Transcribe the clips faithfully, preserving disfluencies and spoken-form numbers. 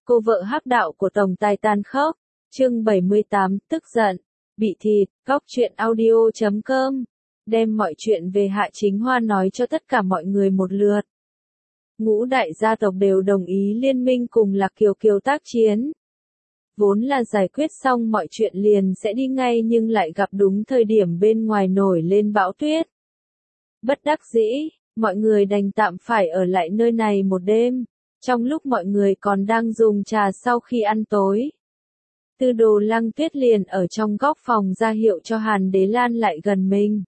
Cô vợ hắc đạo của tổng tài tàn khốc. Chương bảy mươi tám, tức giận, bị thịt, góc truyện audio chấm com. Đem mọi chuyện về Hạ Chính Hoa nói cho tất cả mọi người một lượt. Ngũ đại gia tộc đều đồng ý liên minh cùng Lạc Kiều Kiều tác chiến. Vốn là giải quyết xong mọi chuyện liền sẽ đi ngay nhưng lại gặp đúng thời điểm bên ngoài nổi lên bão tuyết. Bất đắc dĩ, mọi người đành tạm phải ở lại nơi này một đêm, trong lúc mọi người còn đang dùng trà sau khi ăn tối. Tư Đồ Lăng Tuyết liền ở trong góc phòng ra hiệu cho Hàn Đế Lan lại gần mình.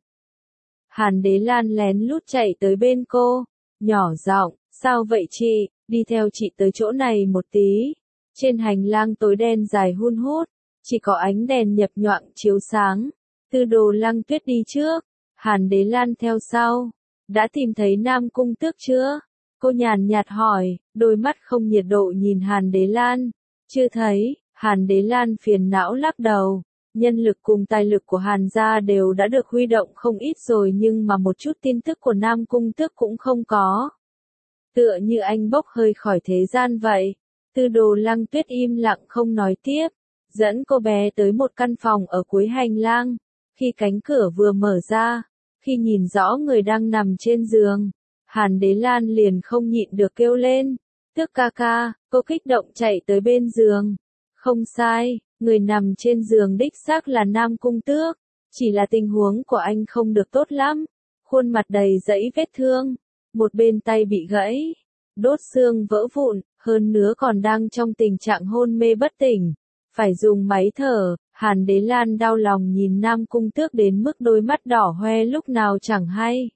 Hàn Đế Lan lén lút chạy tới bên cô, nhỏ giọng, sao vậy chị, đi theo chị tới chỗ này một tí. Trên hành lang tối đen dài hun hút, chỉ có ánh đèn nhập nhoạng chiếu sáng. Tư Đồ Lăng Tuyết đi trước, Hàn Đế Lan theo sau. Đã tìm thấy Nam Cung Tước chưa? Cô nhàn nhạt hỏi, đôi mắt không nhiệt độ nhìn Hàn Đế Lan. Chưa thấy, Hàn Đế Lan phiền não lắc đầu. Nhân lực cùng tài lực của Hàn gia đều đã được huy động không ít rồi nhưng mà một chút tin tức của Nam Cung Tước cũng không có. Tựa như anh bốc hơi khỏi thế gian vậy. Tư Đồ Lăng Tuyết im lặng không nói tiếp, dẫn cô bé tới một căn phòng ở cuối hành lang. Khi cánh cửa vừa mở ra, khi nhìn rõ người đang nằm trên giường, Hàn Đế Lan liền không nhịn được kêu lên, Tước ca ca. Cô kích động chạy tới bên giường. Không sai, người nằm trên giường đích xác là Nam Cung Tước, chỉ là tình huống của anh không được tốt lắm, khuôn mặt đầy dẫy vết thương, một bên tay bị gãy, đốt xương vỡ vụn, hơn nữa còn đang trong tình trạng hôn mê bất tỉnh, phải dùng máy thở. Hàn Đế Lan đau lòng nhìn Nam Cung Tước đến mức đôi mắt đỏ hoe lúc nào chẳng hay.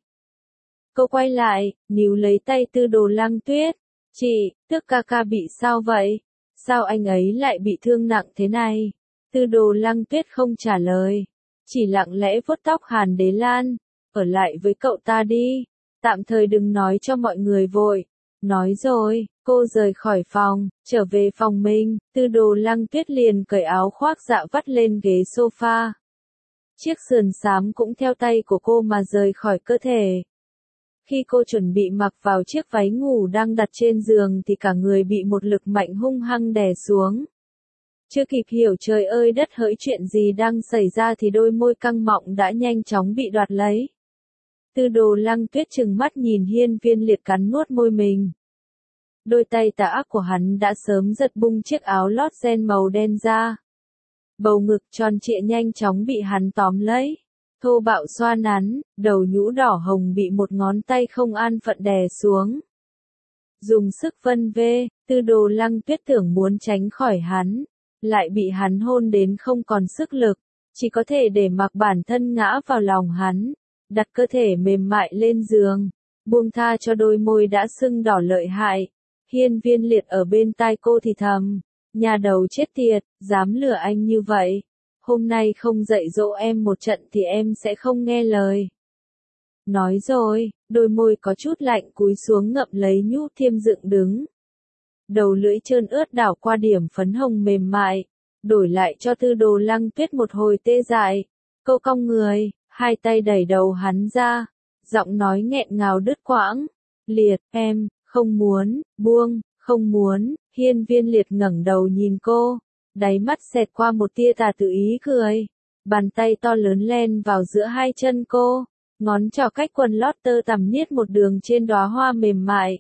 Cô quay lại, níu lấy tay Tư Đồ Lăng Tuyết, chị, Tước ca ca bị sao vậy? Sao anh ấy lại bị thương nặng thế này? Tư Đồ Lăng Tuyết không trả lời, chỉ lặng lẽ vuốt tóc Hàn Đế Lan, ở lại với cậu ta đi, tạm thời đừng nói cho mọi người vội. Nói rồi, cô rời khỏi phòng, trở về phòng mình, Tư Đồ Lăng Tuyết liền cởi áo khoác dạ vắt lên ghế sofa. Chiếc sườn xám cũng theo tay của cô mà rời khỏi cơ thể. Khi cô chuẩn bị mặc vào chiếc váy ngủ đang đặt trên giường thì cả người bị một lực mạnh hung hăng đè xuống. Chưa kịp hiểu trời ơi đất hỡi chuyện gì đang xảy ra thì đôi môi căng mọng đã nhanh chóng bị đoạt lấy. Tư Đồ Lăng Tuyết trừng mắt nhìn Hiên Viên Liệt cắn nuốt môi mình. Đôi tay tà ác của hắn đã sớm giật bung chiếc áo lót ren màu đen ra. Bầu ngực tròn trịa nhanh chóng bị hắn tóm lấy. Thô bạo xoa nắn, đầu nhũ đỏ hồng bị một ngón tay không an phận đè xuống. Dùng sức vân vê, Tư Đồ Lăng Tuyết tưởng muốn tránh khỏi hắn, lại bị hắn hôn đến không còn sức lực, chỉ có thể để mặc bản thân ngã vào lòng hắn, đặt cơ thể mềm mại lên giường, buông tha cho đôi môi đã sưng đỏ lợi hại. Hiên Viên Liệt ở bên tai cô thì thầm, nhà đầu chết tiệt, dám lừa anh như vậy. Hôm nay không dạy dỗ em một trận thì em sẽ không nghe lời. Nói rồi, đôi môi có chút lạnh cúi xuống ngậm lấy nhũ thiêm dựng đứng. Đầu lưỡi trơn ướt đảo qua điểm phấn hồng mềm mại, đổi lại cho Tư Đồ Lăng Tuyết một hồi tê dại. Cô cong người, hai tay đẩy đầu hắn ra, giọng nói nghẹn ngào đứt quãng. Liệt, em, không muốn, buông, không muốn. Hiên Viên Liệt ngẩng đầu nhìn cô. Đáy mắt xẹt qua một tia tà tự ý cười. Bàn tay to lớn len vào giữa hai chân cô, ngón trỏ cách quần lót tơ tằm niết một đường trên đóa hoa mềm mại.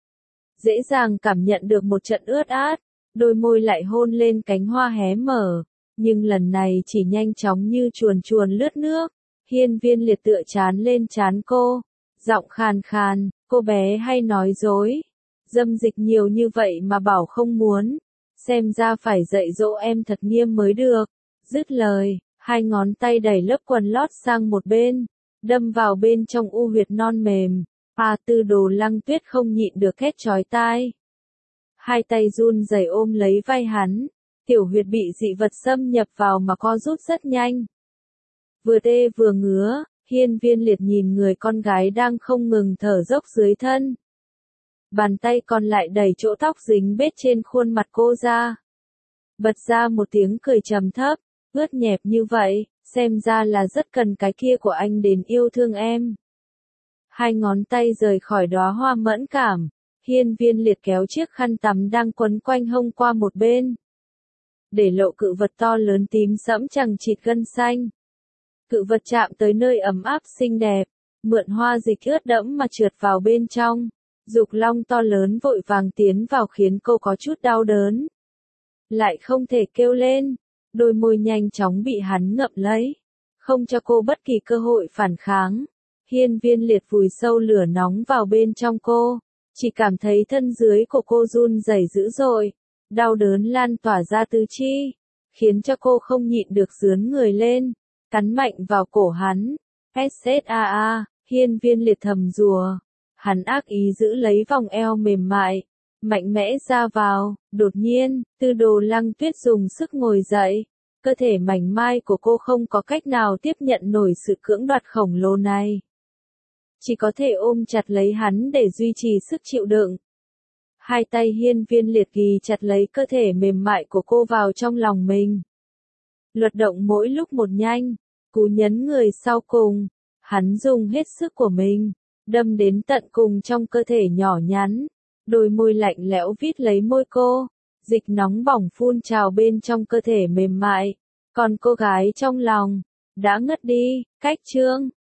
Dễ dàng cảm nhận được một trận ướt át, đôi môi lại hôn lên cánh hoa hé mở, nhưng lần này chỉ nhanh chóng như chuồn chuồn lướt nước. Hiên Viên Liệt tựa chán lên trán cô, giọng khàn khàn, cô bé hay nói dối. Dâm dịch nhiều như vậy mà bảo không muốn. Xem ra phải dạy dỗ em thật nghiêm mới được. Dứt lời, hai ngón tay đẩy lớp quần lót sang một bên, đâm vào bên trong u huyệt non mềm. À, Tư Đồ Lăng Tuyết không nhịn được hét chói tai. Hai tay run rẩy ôm lấy vai hắn, tiểu huyệt bị dị vật xâm nhập vào mà co rút rất nhanh. Vừa tê vừa ngứa, Hiên Viên Liệt nhìn người con gái đang không ngừng thở dốc dưới thân. Bàn tay còn lại đẩy chỗ tóc dính bết trên khuôn mặt cô ra. Bật ra một tiếng cười trầm thấp, ướt nhẹp như vậy, xem ra là rất cần cái kia của anh đến yêu thương em. Hai ngón tay rời khỏi đóa hoa mẫn cảm, Hiên Viên Liệt kéo chiếc khăn tắm đang quấn quanh hông qua một bên, để lộ cự vật to lớn tím sẫm chằng chịt gân xanh. Cự vật chạm tới nơi ấm áp xinh đẹp, mượn hoa dịch ướt đẫm mà trượt vào bên trong. Dục long to lớn vội vàng tiến vào khiến cô có chút đau đớn. Lại không thể kêu lên, đôi môi nhanh chóng bị hắn ngậm lấy, không cho cô bất kỳ cơ hội phản kháng. Hiên Viên Liệt vùi sâu lửa nóng vào bên trong cô, chỉ cảm thấy thân dưới của cô run rẩy dữ dội, đau đớn lan tỏa ra tứ chi, khiến cho cô không nhịn được rướn người lên, cắn mạnh vào cổ hắn. Saa, Hiên Viên Liệt thầm rùa. Hắn ác ý giữ lấy vòng eo mềm mại, mạnh mẽ ra vào. Đột nhiên, Tư Đồ Lăng Tuyết dùng sức ngồi dậy. Cơ thể mảnh mai của cô không có cách nào tiếp nhận nổi sự cưỡng đoạt khổng lồ này. Chỉ có thể ôm chặt lấy hắn để duy trì sức chịu đựng. Hai tay Hiên Viên Liệt ghi chặt lấy cơ thể mềm mại của cô vào trong lòng mình. Luật động mỗi lúc một nhanh, cú nhấn người sau cùng, hắn dùng hết sức của mình, đâm đến tận cùng trong cơ thể nhỏ nhắn. Đôi môi lạnh lẽo vít lấy môi cô, dịch nóng bỏng phun trào bên trong cơ thể mềm mại. Còn cô gái trong lòng, đã ngất đi. Cách chương